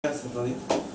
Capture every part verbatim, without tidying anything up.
আছে প্রদীপ।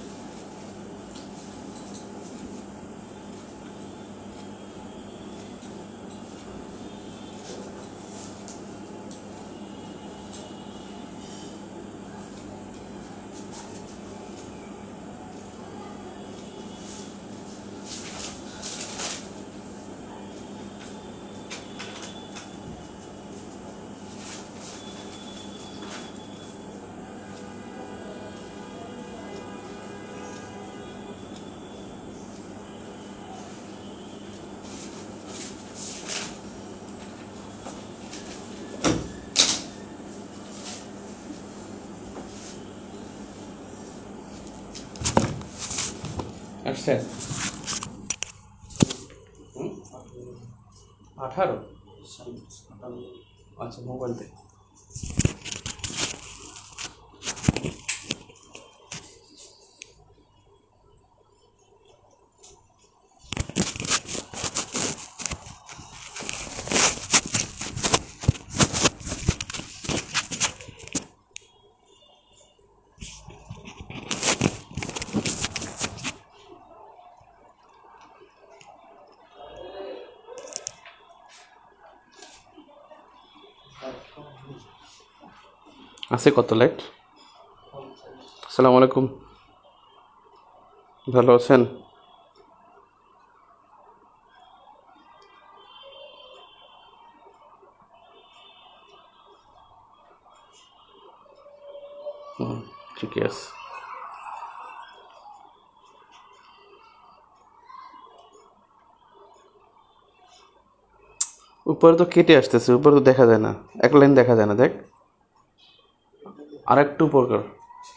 আসছে আঠারো আচ্ছা মোবাইল থেকে আছে কত লাইট। আসসালামু আলাইকুম, ভালো আছেন? হুম, ঠিকই আছে। উপরে তো কেটে আসতেছে, উপরে তো দেখা যায় না, এক লাইন দেখা যায় না। দেখ আর একটু উপর কর।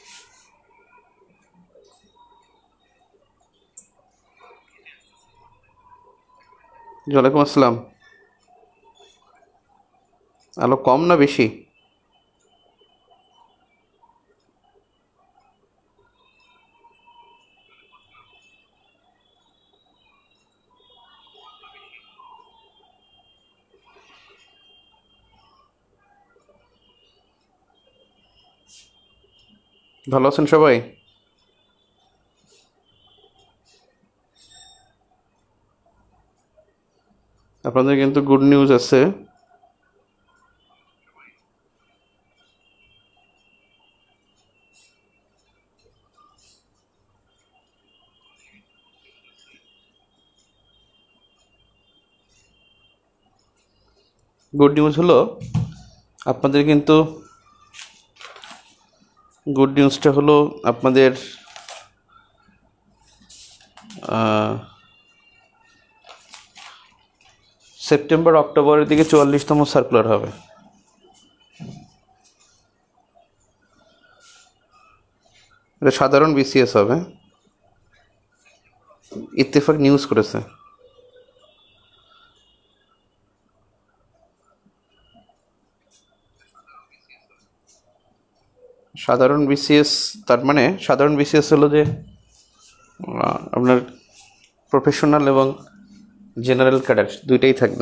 ওয়ালাইকুম আসসালাম। আলো কম না বেশি? ভালো আছেন সবাই? আপনাদের কিন্তু গুড নিউজ আছে। গুড নিউজ হলো আপনাদের কিন্তু গুড নিউজটা হলো আপনাদের সেপ্টেম্বর অক্টোবরের দিকে চুয়াল্লিশতম সার্কুলার হবে। এটা সাধারণ বিসিএস হবে, ইত্তেফাক নিউজ করেছে। সাধারণ বিসিএস তার মানে সাধারণ বিসিএস হলো যে আপনার প্রফেশনাল এবং জেনারেল ক্যাডার দুইটাই থাকবে।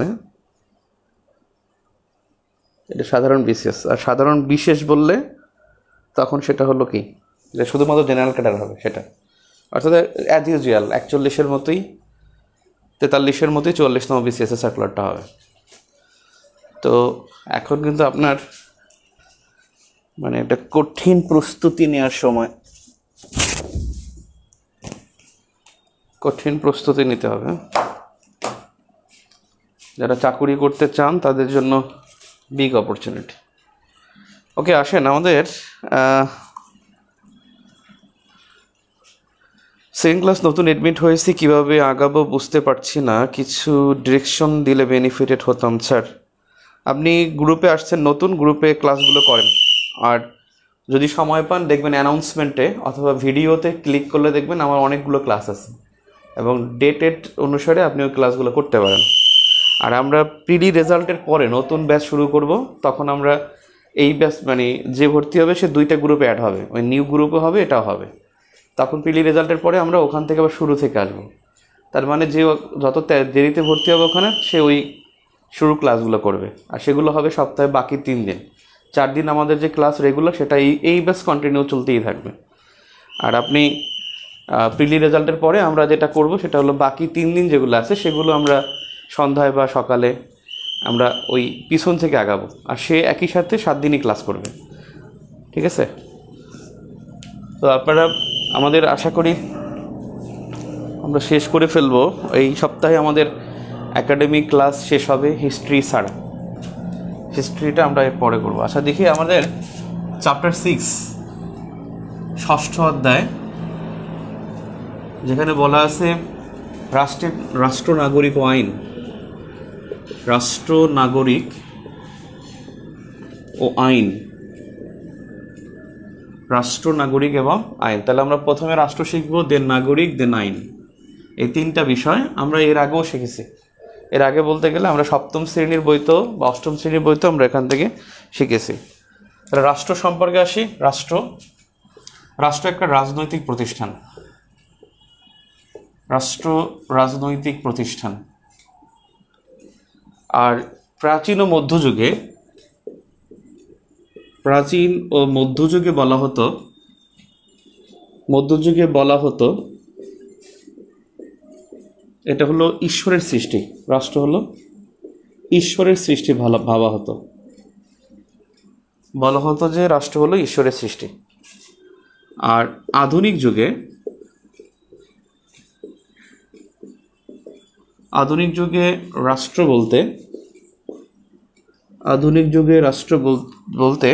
এটা সাধারণ বিসিএস। আর সাধারণ বিশেষ বললে তখন সেটা হলো কি, যে শুধুমাত্র জেনারেল ক্যাডার হবে সেটা, অর্থাৎ অ্যাজ ইউজুয়াল একচল্লিশের মতোই তেতাল্লিশের মতোই চুয়াল্লিশতম বিসিএসের সার্কুলারটা হবে। তো এখন কিন্তু আপনার মানে একটা কঠিন প্রস্তুতি নেওয়ার সময়, কঠিন প্রস্তুতি নিতে হবে। যারা চাকুরি করতে চান তাদের জন্য বিগ অপরচুনিটি। ওকে, আসেন আমাদের সেকেন্ড ক্লাস নতুন এডমিট হয়েছি, কিভাবে আগাবো বুঝতে পারছি না, কিছু ডিরেকশন দিলে বেনিফিটেড হতাম স্যার। আপনি গ্রুপে আসছেন, নতুন গ্রুপে ক্লাসগুলো করেন, আর যদি সময় পান দেখবেন অ্যানাউন্সমেন্টে অথবা ভিডিওতে ক্লিক করলে দেখবেন আমার অনেকগুলো ক্লাস আছে, এবং ডেটেড অনুসারে আপনি ওই ক্লাসগুলো করতে পারেন। আর আমরা প্রিলি রেজাল্টের পরে নতুন ব্যাচ শুরু করব, তখন আমরা এই ব্যাচ মানে যে ভর্তি হবে সে দুইটা গ্রুপে অ্যাড হবে, ওই নিউ গ্রুপও হবে এটাও হবে। তখন প্রিলি রেজাল্টের পরে আমরা ওখান থেকে আবার শুরু থেকে আসবো। তার মানে যে যত দেরিতে ভর্তি হবে ওখানে সে ওই শুরু ক্লাসগুলো করবে, আর সেগুলো হবে সপ্তাহে বাকি তিন দিন। চার দিন আমাদের যে ক্লাস রেগুলার সেটা এই এই ব্যাচ কন্টিনিউ চলতেই থাকবে। আর আপনি প্রিলি রেজাল্টের পরে আমরা যেটা করব সেটা হলো বাকি তিন দিন যেগুলো আছে সেগুলো আমরা সন্ধ্যায় বা সকালে আমরা ওই পিছন থেকে আগাবো, আর সে একই সাথে সাত দিনই ক্লাস করবে। ঠিক আছে? তো আপনারা আমাদের, আশা করি আমরা শেষ করে ফেলবো এই সপ্তাহে। আমাদের একাডেমিক ক্লাস শেষ হবে হিস্ট্রি ছাড়া। হিস্ট্রিটা আমরা পরে করবো। আচ্ছা দেখি আমাদের চ্যাপ্টার সিক্স ষষ্ঠ অধ্যায়, যেখানে বলা আছে রাষ্ট্রের রাষ্ট্র নাগরিক ও আইন, রাষ্ট্র নাগরিক ও আইন, রাষ্ট্র নাগরিক এবং আইন। তাহলে আমরা প্রথমে রাষ্ট্র শিখবো, দেন নাগরিক, দেন আইন। এই তিনটা বিষয় আমরা এর আগেও শিখেছি। এর আগে বলতে গেলে আমরা সপ্তম শ্রেণীর বইতেও বা অষ্টম শ্রেণীর বইতেও আমরা এখান থেকে শিখেছি। তাহলে রাষ্ট্র সম্পর্কে আসি। রাষ্ট্র রাষ্ট্র একটা রাজনৈতিক প্রতিষ্ঠান। রাষ্ট্র রাজনৈতিক প্রতিষ্ঠান। আর প্রাচীন ও মধ্যযুগে প্রাচীন ও মধ্যযুগে বলা হতো মধ্যযুগে বলা হতো এটা হলো ঈশ্বরের সৃষ্টি। রাষ্ট্র হলো ঈশ্বরের সৃষ্টি ভালো ভাবা হতো, বলা হতো যে রাষ্ট্র হলো ঈশ্বরের সৃষ্টি। আর আধুনিক যুগে আধুনিক যুগে রাষ্ট্র বলতে আধুনিক যুগে রাষ্ট্র বলতে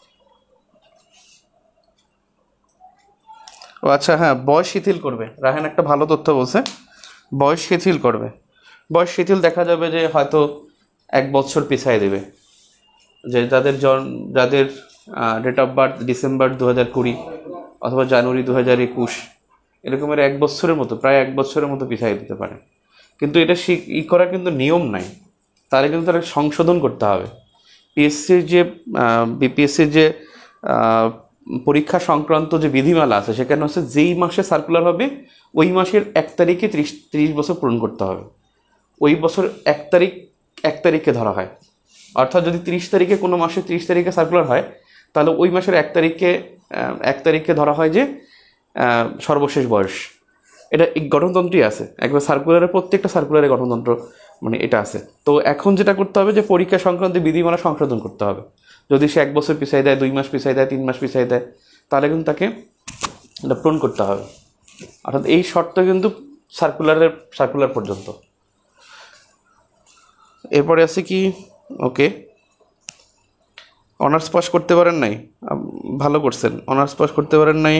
ও আচ্ছা হ্যাঁ, বয়স শিথিল করবে। রাহেন একটা ভালো তথ্য বলছে, বয়স শিথিল করবে। বয়স শিথিল দেখা যাবে যে হয়তো এক বছর পিছায় দেবে, যে যাদের জন যাদের ডেট অফ বার্থ ডিসেম্বর দু হাজার কুড়ি অথবা জানুয়ারি দু হাজার একুশ, এরকমের এক বছরের মতো, প্রায় এক বছরের মতো পিছাই দিতে পারে। কিন্তু এটা ই করা কিন্তু নিয়ম নাই, তাহলে কিন্তু তারা সংশোধন করতে হবে। পিএসসির যে বিপিএসসির যে পরীক্ষা সংক্রান্ত যে বিধিমালা আছে, সেখানে হচ্ছে যেই মাসে সার্কুলার হবে ওই মাসের এক তারিখে ত্রিশ ত্রিশ বছর পূরণ করতে হবে। ওই বছর এক তারিখ এক তারিখে ধরা হয়। অর্থাৎ যদি ত্রিশ তারিখে কোনো মাসে ত্রিশ তারিখে সার্কুলার হয়, তাহলে ওই মাসের এক তারিখে এক তারিখে ধরা হয় যে সর্বশেষ বয়স। এটা এই গঠনতন্ত্রই আছে, একবার সার্কুলারের প্রত্যেকটা সার্কুলারের গঠনতন্ত্র মানে এটা আছে। তো এখন যেটা করতে হবে যে পরীক্ষা সংক্রান্ত বিধিমালা সংশোধন করতে হবে। যদি সে এক বছর পিছাই দেয়, দুই মাস পিছাই দেয়, তিন মাস পিছাই দেয়, তাহলে কিন্তু তাকে এটা পূরণ করতে হবে। অর্থাৎ এই শর্ত কিন্তু সার্কুলারের সার্কুলার পর্যন্ত। এরপরে আছে কি, ওকে, অনার্স পাস করতে পারেন নাই, ভালো করছেন। অনার্স পাস করতে পারেন নাই,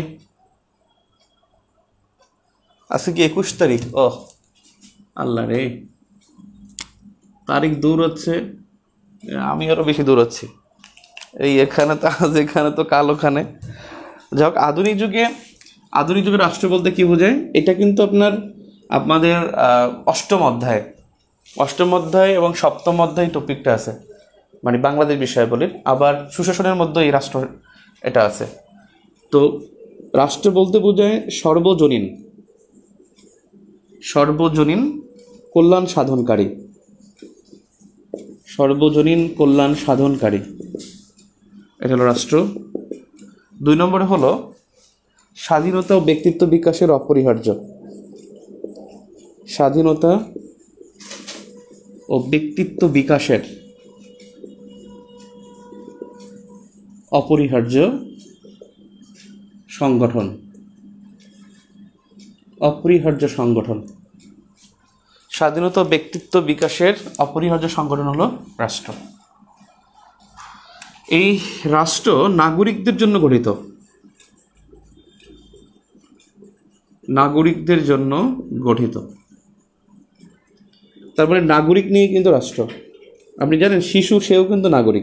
আজকে কি একুশ তারিখ? ও আল্লাহ রে, তারিখ দূর হচ্ছে, আমি আরও বেশি দূর হচ্ছি। এই এখানে তো আজ, এখানে তো কাল, ওখানে। যাই হোক, আধুনিক যুগে আধুনিক যুগে রাষ্ট্র বলতে কী বোঝায়, এটা কিন্তু আপনার আপনাদের অষ্টম অধ্যায় অষ্টম অধ্যায় এবং সপ্তম অধ্যায় টপিকটা আছে, মানে বাংলাদেশ বিষয়াবলীর। আবার সুশাসনের মধ্যে এই রাষ্ট্র এটা আছে। তো রাষ্ট্র বলতে বোঝায় সর্বজনীন সর্বজনীন কল্যাণ সাধনকারী সর্বজনীন কল্যাণ সাধনকারী এটা হলো রাষ্ট্র। দুই নম্বরে হলো স্বাধীনতা ও ব্যক্তিত্ব বিকাশের অপরিহার্য স্বাধীনতা ও ব্যক্তিত্ব বিকাশের অপরিহার্য সংগঠন অপরিহার্য সংগঠন স্বাধীনতা ও ব্যক্তিত্ব বিকাশের অপরিহার্য সংগঠন হলো রাষ্ট্র। এই রাষ্ট্র নাগরিকদের জন্য গঠিত নাগরিকদের জন্য গঠিত তারপরে নাগরিক নিয়ে কিন্তু রাষ্ট্র। আপনি জানেন শিশু, সেও কিন্তু নাগরিক,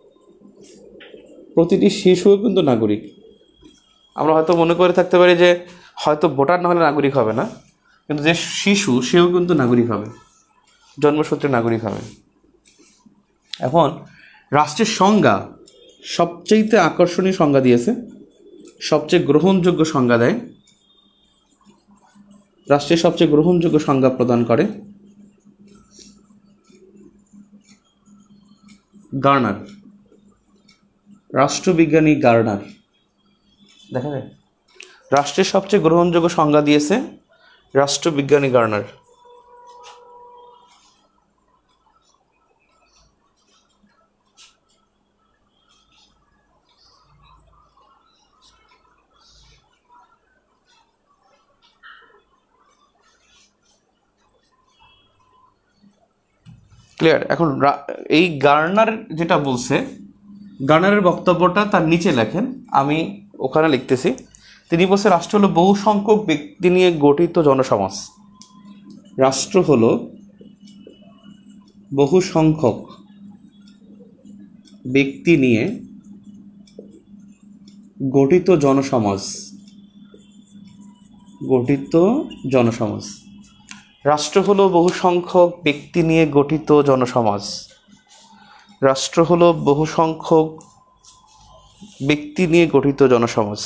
প্রতিটি শিশুও কিন্তু নাগরিক। আমরা হয়তো মনে করে থাকতে পারি যে হয়তো ভোটার না হলে নাগরিক হবে না, কিন্তু যে শিশু সেও কিন্তু নাগরিক হবে, জন্মসূত্রে নাগরিক হবে। এখন রাষ্ট্রের সংজ্ঞা সবচেয়ে আকর্ষণীয় সংজ্ঞা দিয়েছে, সবচেয়ে গ্রহণযোগ্য সংজ্ঞা দেয়, রাষ্ট্রের সবচেয়ে গ্রহণযোগ্য সংজ্ঞা প্রদান করে গার্নার, রাষ্ট্রবিজ্ঞানী গার্নার। দেখা যায় রাষ্ট্রের সবচেয়ে গ্রহণযোগ্য সংজ্ঞা দিয়েছে রাষ্ট্রবিজ্ঞানী গার্নার। ক্লিয়ার? এখন এই গার্নার যেটা বলছে, গার্নারের বক্তব্যটা তার নিচে লেখেন, আমি ওখানে লিখতেছি। তিনি বলছে রাষ্ট্র হলো বহু সংখ্যক ব্যক্তি নিয়ে গঠিত জনসমাজ। রাষ্ট্র হলো বহু সংখ্যক ব্যক্তি নিয়ে গঠিত জনসমাজ। গঠিত জনসমাজ রাষ্ট্র হলো বহু সংখ্যক ব্যক্তি নিয়ে গঠিত জনসমাজ। রাষ্ট্র হলো বহু সংখ্যক ব্যক্তি নিয়ে গঠিত জনসমাজ।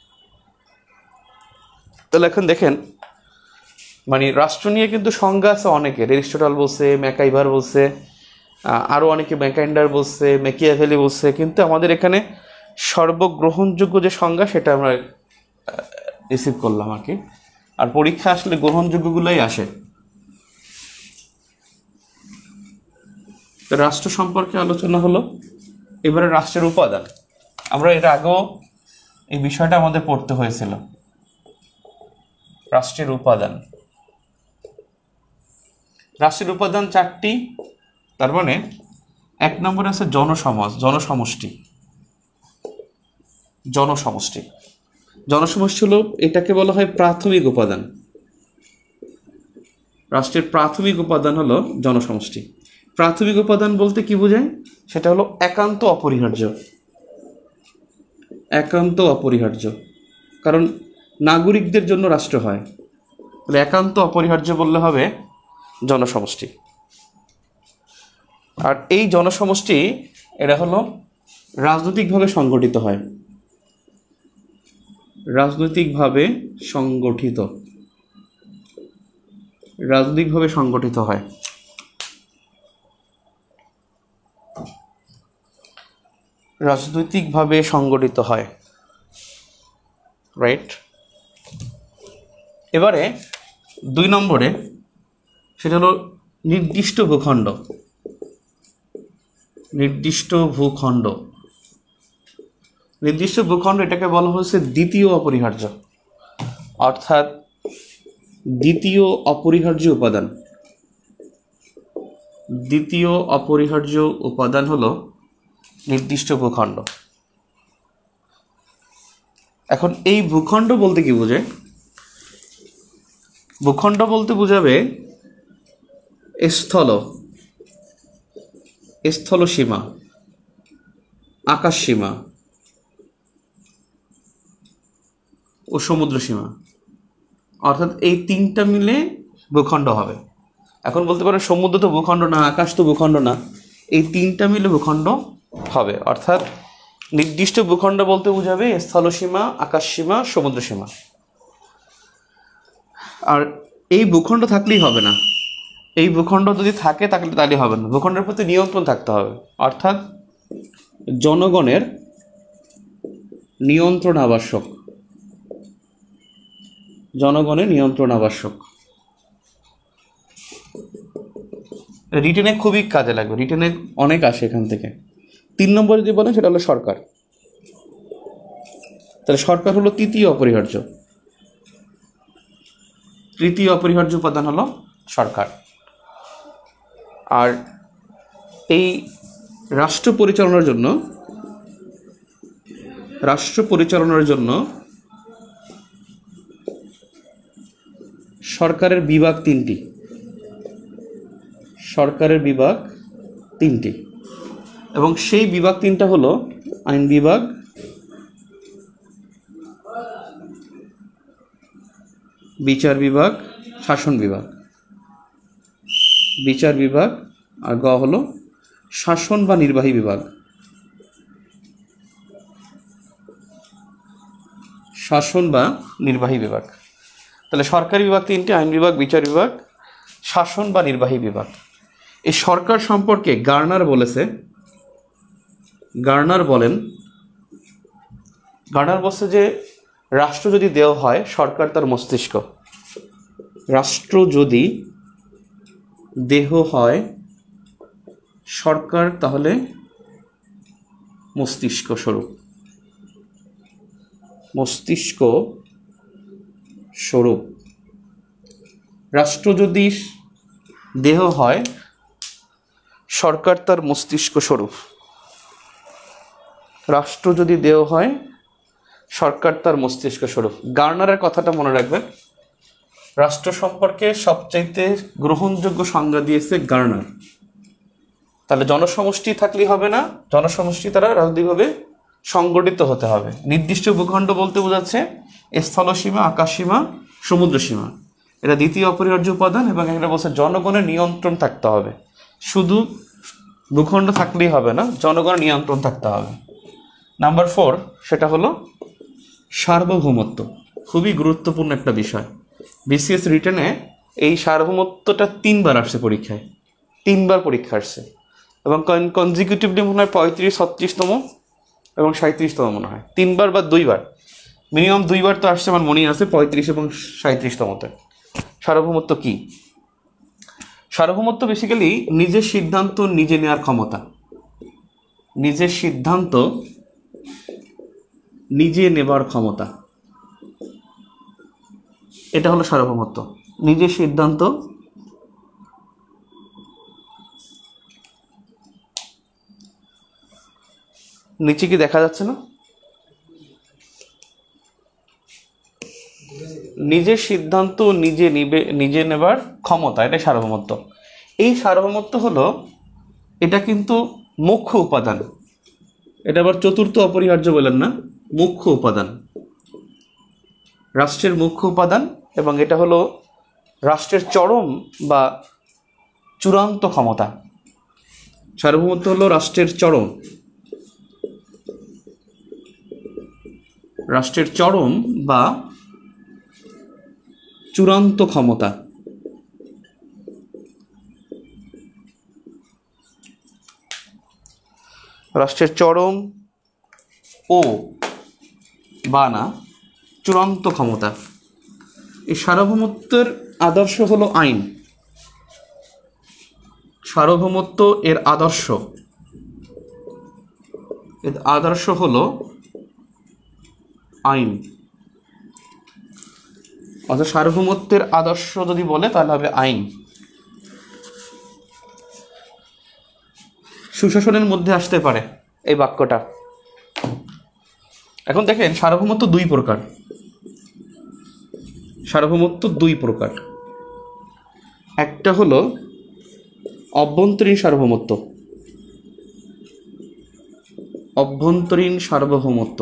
তাহলে এখন দেখেন, মানে রাষ্ট্র নিয়ে কিন্তু সংজ্ঞা আছে অনেকের। এরিস্টটল বলছে, ম্যাকাইভার বলছে, আরও অনেকে ম্যাকাইন্ডার বলছে, ম্যাকিয়াভেলি বলছে, কিন্তু আমাদের এখানে সর্বগ্রহণযোগ্য যে সংজ্ঞা সেটা আমরা রিসিভ করলাম আর কি। আর পরীক্ষা আসলে গ্রহণযোগ্যগুলোই আসে। তো রাষ্ট্র সম্পর্কে আলোচনা হলো। এবারে রাষ্ট্রের উপাদান। আমরা এর আগেও এই বিষয়টা আমাদের পড়তে হয়েছিল, রাষ্ট্রের উপাদান। রাষ্ট্রের উপাদান চারটি। তার মানে এক নম্বরে আছে জনসমাজ, জনসমষ্টি। জনসমষ্টি জনসমষ্টি হলো, এটাকে বলা হয় প্রাথমিক উপাদান। রাষ্ট্রের প্রাথমিক উপাদান হলো জনসমষ্টি। প্রাথমিক উপাদান বলতে কি বোঝায়? সেটা হলো একান্ত অপরিহার্য। একান্ত অপরিহার্য, কারণ নাগরিকদের জন্য রাষ্ট্র হয়, তাহলে একান্ত অপরিহার্য বললে হবে জনসমষ্টি। আর এই জনসমষ্টি এরা হলো রাজনৈতিকভাবে সংগঠিত হয়। রাজনৈতিকভাবে সংগঠিত রাজনৈতিকভাবে সংগঠিত হয়। রাজনৈতিকভাবে সংগঠিত হয়, রাইট? এবারে দুই নম্বরে সেটা হলো নির্দিষ্ট ভূখণ্ড। নির্দিষ্ট ভূখণ্ড নির্দিষ্ট ভূখণ্ড এটাকে বলা হচ্ছে দ্বিতীয় অপরিহার্য, অর্থাৎ দ্বিতীয় অপরিহার্য উপাদান। দ্বিতীয় অপরিহার্য উপাদান হলো নির্দিষ্ট ভূখণ্ড। এখন এই ভূখণ্ড বলতে কি বোঝায়? ভূখণ্ড বলতে বোঝাবে স্থল স্থল সীমা, আকাশ সীমা ও সমুদ্র সীমা, অর্থাৎ এই তিনটা মিলে ভূখণ্ড হবে। এখন বলতে পারেন সমুদ্র তো ভূখণ্ড না, আকাশ তো ভূখণ্ড না, এই তিনটা মিলে ভূখণ্ড হবে। অর্থাৎ নির্দিষ্ট ভূখণ্ড বলতে বোঝাবে স্থলসীমা, আকাশ সীমা, সমুদ্র সীমা। আর এই ভূখণ্ড থাকলেই হবে না, এই ভূখণ্ড যদি থাকে তাহলে তাহলে হবে না, ভূখণ্ডের প্রতি নিয়ন্ত্রণ থাকতে হবে। অর্থাৎ জনগণের নিয়ন্ত্রণ আবশ্যক। জনগণের নিয়ন্ত্রণ আবশ্যক। রিটেনে খুবই কাজে লাগবে, রিটেনে অনেক আসে এখান থেকে। তিন নম্বর যদি বলেন সেটা হলো সরকার। তাহলে সরকার হলো তৃতীয় অপরিহার্য। তৃতীয় অপরিহার্য উপাদান হলো সরকার। আর এই রাষ্ট্র পরিচালনার জন্য রাষ্ট্র পরিচালনার জন্য সরকারের বিভাগ তিনটি। সরকারের বিভাগ তিনটি এবং সেই বিভাগ তিনটা হলো আইন বিভাগ, বিচার বিভাগ, শাসন বিভাগ। বিচার বিভাগ আর গ হলো শাসন বা নির্বাহী বিভাগ। শাসন বা নির্বাহী বিভাগ। তাহলে সরকারি বিভাগ তিনটি, আইন বিভাগ, বিচার বিভাগ, শাসন বা নির্বাহী বিভাগ। এই সরকার সম্পর্কে গার্নার বলেছে, গার্নার বলেন গার্নার বলছে যে রাষ্ট্র যদি দেহ হয় সরকার তার মস্তিষ্ক। রাষ্ট্র যদি দেহ হয় সরকার তাহলে মস্তিষ্ক স্বরূপ। মস্তিষ্ক স্বরূপ। রাষ্ট্র যদি দেহ হয় সরকার তার মস্তিষ্ক স্বরূপ। রাষ্ট্র যদি দেহ হয় সরকার তার মস্তিষ্ক স্বরূপ। গার্নারের কথাটা মনে রাখবেন। রাষ্ট্র সম্পর্কে সবচাইতে গ্রহণযোগ্য সংজ্ঞা দিয়েছে গার্নার। তাহলে জনসমষ্টি থাকলেই হবে না, জনসমষ্টি তারা রাজনৈতিকভাবে সংগঠিত হতে হবে। নির্দিষ্ট ভূখণ্ড বলতে বোঝাচ্ছে স্থলসীমা, আকাশসীমা, সমুদ্র সীমা, এটা দ্বিতীয় অপরিহার্য উপাদান। এবং এটা বলছে জনগণের নিয়ন্ত্রণ থাকতে হবে। শুধু ভূখণ্ড থাকলেই হবে না, জনগণের নিয়ন্ত্রণ থাকতে হবে। নাম্বার ফোর, সেটা হলো সার্বভৌমত্ব। খুবই গুরুত্বপূর্ণ একটা বিষয়। বিসিএস রিটেনে এই সার্বভৌমত্বটা তিনবার আসছে পরীক্ষায়, তিনবার পরীক্ষা আসছে। এবং কনজিকিউটিভলি মনে হয় পঁয়ত্রিশ, ছত্রিশতম এবং সাঁত্রিশতম মনে হয়, তিনবার বা দুইবার, মিনিমাম দুইবার তো আসছে আমার মনেই আছে, পঁয়ত্রিশ এবং সাঁত্রিশতমতে। সার্বভৌমত্ব কি? সার্বভৌমত্ব বেসিক্যালি নিজের সিদ্ধান্ত নিজে নেওয়ার ক্ষমতা। নিজের সিদ্ধান্ত নিজে নেবার ক্ষমতা, এটা হলো সার্বভৌমত্ব। নিজের সিদ্ধান্ত নিচে কি দেখা যাচ্ছে না? নিজের সিদ্ধান্ত নিজে নিবে, নিজে নেবার ক্ষমতা, এটা সার্বভৌমত্ব। এই সার্বভৌমত্ব হলো, এটা কিন্তু মুখ্য উপাদান। এটা আবার চতুর্থ অপরিহার্য বলেন না, মুখ্য উপাদান, রাষ্ট্রের মুখ্য উপাদান। এবং এটা হলো রাষ্ট্রের চরম বা চূড়ান্ত ক্ষমতা। সার্বভৌমত্ব হলো রাষ্ট্রের চরম, রাষ্ট্রের চরম বা চূড়ান্ত ক্ষমতা। রাষ্ট্রের চরম ও বা না চূড়ান্ত ক্ষমতা। এই সার্বভৌমত্বের আদর্শ হলো আইন। সার্বভৌমত্ব এর আদর্শ, এর আদর্শ হলো আইন। অর্থাৎ সার্বভৌমত্বের আদর্শ যদি বলে তাহলে হবে আইন। সুশাসনের মধ্যে আসতে পারে এই বাক্যটা। এখন দেখেন, সার্বভৌমত্ব দুই প্রকার। সার্বভৌমত্ব দুই প্রকার। একটা হলো অভ্যন্তরীণ সার্বভৌমত্ব। অভ্যন্তরীণ সার্বভৌমত্ব,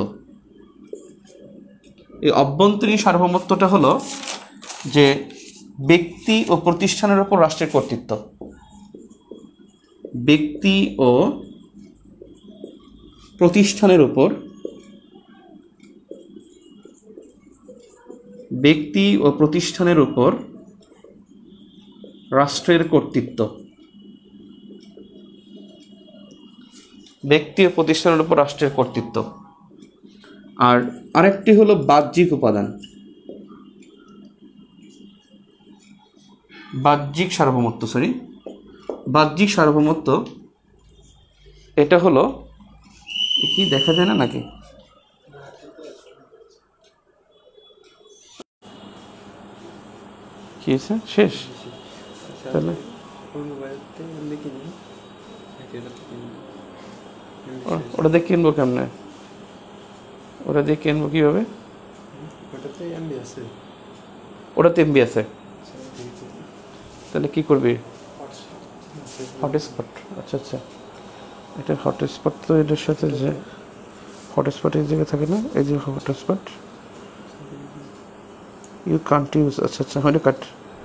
এই অভ্যন্তরীণ সার্বভৌমত্বটা হলো যে ব্যক্তি ও প্রতিষ্ঠানের উপর রাষ্ট্রের কর্তৃত্ব। ব্যক্তি ও প্রতিষ্ঠানের উপর ব্যক্তি ও প্রতিষ্ঠানের উপর রাষ্ট্রের কর্তৃত্ব। ব্যক্তি ও প্রতিষ্ঠানের উপর রাষ্ট্রের কর্তৃত্ব। আর আরেকটি হলো বাহ্যিক উপাদান, বাহ্যিক সার্বভৌমত্ব। সরি বাহ্যিক সার্বভৌমত্ব, এটা হলো কি দেখা যায় না নাকি? কি হয়েছে? শেষ? তাহলে ওটা দিয়ে কিনবো কেমনে? ওটা দিয়ে কিনবো কিভাবে? ওটাতে এমবি আছে, তাহলে কি করবি? হটস্পট। আচ্ছা আচ্ছা, এটা হটস্পট তো এটার সাথে যে হটস্পট এই জায়গায় থাকে না, এই যে হটস্পট ইউ কান্ট ইউজ। আচ্ছা আচ্ছা, হয় কাট।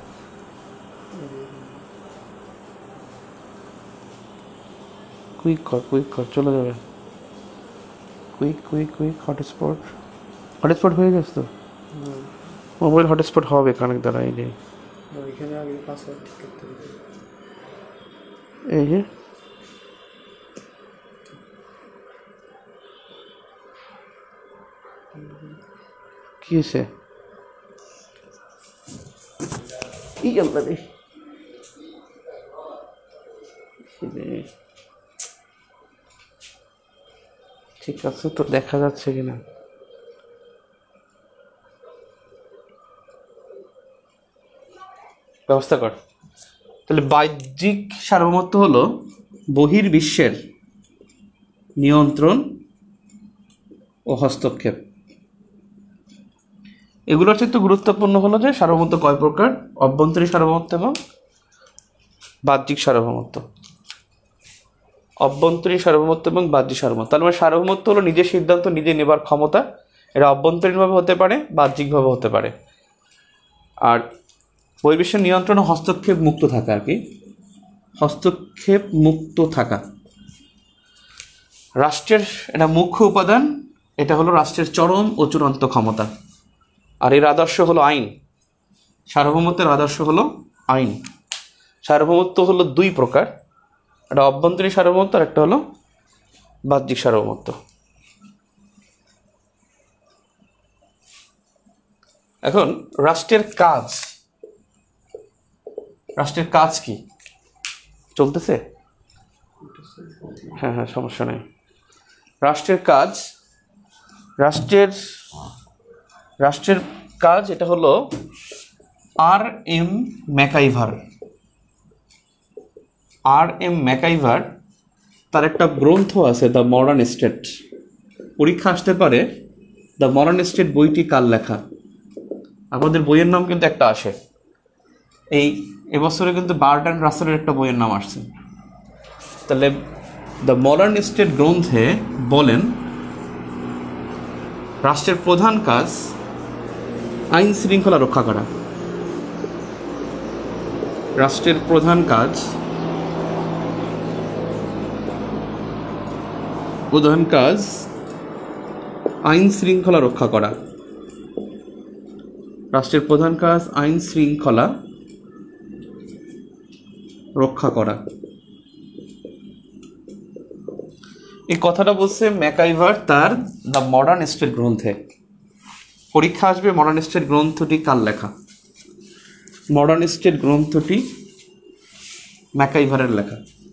কুইক কর, কুইক কর, চলে যাবে। Quick quick quick hotspot. Hotspot হয়ে গেছে তো? মোবাইল হটস্পট হবে, কানেক্ট দ্বারা। এই নেই, এই যে কি হয়েছে? কি আল্লাহ রে, ঠিক আছে তো, দেখা যাচ্ছে কিনা? ব্যবস্থা কর। তাহলে বাহ্যিক সার্বভৌমত্ব হলো বহির্বিশ্বের নিয়ন্ত্রণ ও হস্তক্ষেপ। এগুলোর চেয়ে গুরুত্বপূর্ণ হলো যে সার্বভৌমত্ব কয় প্রকার: অভ্যন্তরীণ সার্বভৌমত্ব এবং বাহ্যিক সার্বভৌমত্ব। অভ্যন্তরীণ সার্বভৌমত্ব এবং বাহ্যিক সার্বভৌমত্ব, তার মানে সার্বভৌমত্ব হলো নিজের সিদ্ধান্ত নিজে নেবার ক্ষমতা। এটা অভ্যন্তরীণভাবে হতে পারে, বাহ্যিকভাবে হতে পারে। আর বহির্বিশ্বের নিয়ন্ত্রণ ও হস্তক্ষেপ মুক্ত থাকা আর কি, হস্তক্ষেপ মুক্ত থাকা। রাষ্ট্রের এটা মুখ্য উপাদান, এটা হলো রাষ্ট্রের চরম ও চূড়ান্ত ক্ষমতা। আর এর আদর্শ হলো আইন। সার্বভৌমত্বের আদর্শ হলো আইন। সার্বভৌমত্ব হলো দুই প্রকার, একটা অভ্যন্তরীণ সার্বভৌমত্ব আর একটা হলো বাহ্যিক সার্বভৌমত্ব। এখন রাষ্ট্রের কাজ, রাষ্ট্রের কাজ কি? চলতেছে? হ্যাঁ হ্যাঁ, সমস্যা নেই। রাষ্ট্রের কাজ, রাষ্ট্রের রাষ্ট্রের কাজ এটা হলো R M MacIver. R M MacIver তার একটা গ্রন্থ আছে, দ্য মডার্ন স্টেট। পরীক্ষা আসতে পারে দ্য মডার্ন স্টেট বইটি কার লেখা। আমাদের বইয়ের নাম কিন্তু একটা আসে, এই এবছরে কিন্তু বার্ট্রান্ড রাসেলের একটা বইয়ের নাম আসছে। তাহলে দ্য মডার্ন স্টেট গ্রন্থে বলেন রাষ্ট্রের প্রধান কাজ আইন শৃঙ্খলা রক্ষা করা। রাষ্ট্রের প্রধান কাজ প্রধান কাজ আইন শৃঙ্খলা রক্ষা করা। রাষ্ট্রের প্রধান কাজ আইন শৃঙ্খলা রক্ষা করা। এই কথাটা বলছে ম্যাকাইভার তার দ্য মডার্ন স্টেট গ্রন্থে। পরীক্ষা আসবে মডার্ন স্টেট গ্রন্থটি কার লেখা। মডার্ন স্টেট গ্রন্থটি ম্যাকাইভারের লেখা।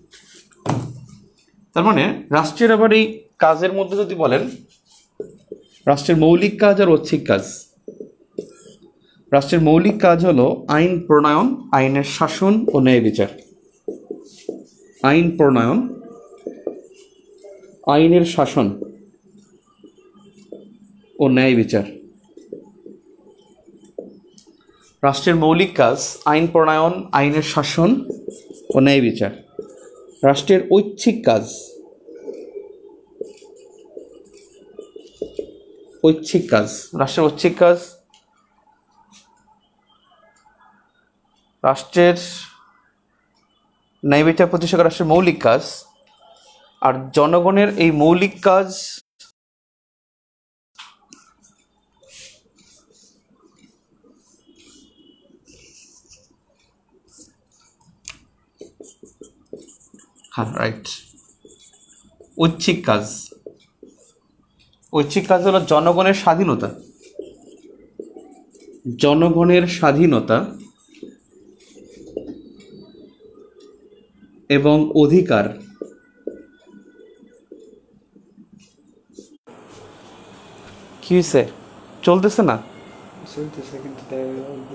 তার মানে রাষ্ট্রের আবার এই কাজের মধ্যে যদি বলেন রাষ্ট্রের মৌলিক কাজ আর ঐচ্ছিক কাজ। রাষ্ট্রের মৌলিক কাজ হলো আইন প্রণয়ন, আইনের শাসন ও ন্যায় বিচার। আইন প্রণয়ন, আইনের শাসন ও ন্যায় বিচার। রাষ্ট্রের মৌলিক কাজ আইন প্রণয়ন, আইনের শাসন ও ন্যায় বিচার। রাষ্ট্রের ঐচ্ছিক কাজ, ঐচ্ছিক কাজ রাষ্ট্রের ঐচ্ছিক কাজ রাষ্ট্রের ন্যায় বিচার প্রতিষ্ঠা করা রাষ্ট্রের মৌলিক কাজ। আর জনগণের এই মৌলিক কাজ হ্যাঁ রাইট ঐচ্ছিক কাজ। ঐচ্ছিক কাজ হলো জনগণের স্বাধীনতা, জনগণের স্বাধীনতা এবং অধিকার। কি হয়েছে? চলতেছে না? চলতেছে কিন্তু